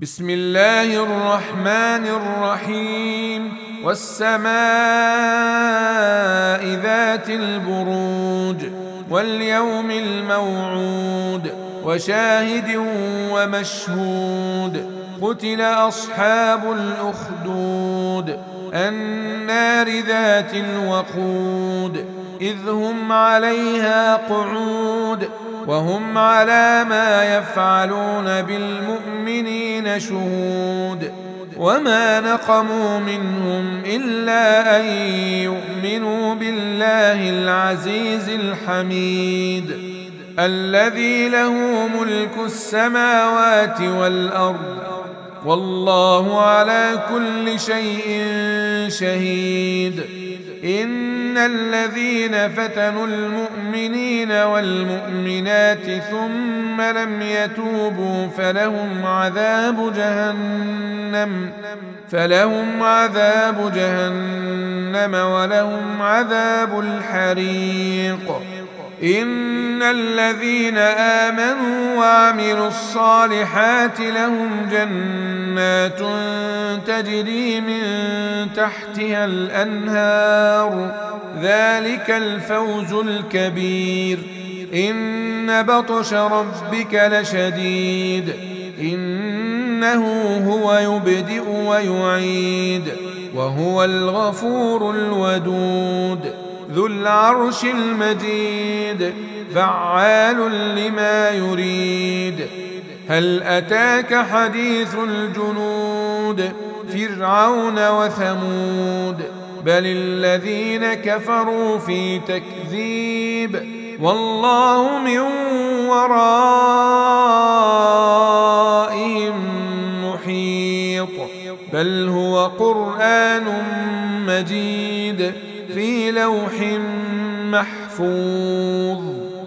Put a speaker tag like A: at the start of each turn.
A: بسم الله الرحمن الرحيم والسماء ذات البروج واليوم الموعود وشاهد ومشهود قتل أصحاب الأخدود النار ذات الوقود إذ هم عليها قعود وهم على ما يفعلون بالمؤمنين شهود وما نقموا منهم إلا أن يؤمنوا بالله العزيز الحميد الذي له ملك السماوات والأرض والله على كل شيء شهيد إن الذين فتنوا المؤمنين والمؤمنات ثم لم يتوبوا فلهم عذاب جهنم ولهم عذاب الحريق إن الذين آمنوا وعملوا الصالحات لهم جنات تجري من تحتها الأنهار ذلك الفوز الكبير إن بطش ربك لشديد إنه هو يبدئ ويعيد وهو الغفور الودود ذو العرش المجيد فعال لما يريد هل أتاك حديث الجنود فرعون وثمود بل الذين كفروا في تكذيب والله من ورائهم محيط بل هو قرآن مجيد في لوح محفوظ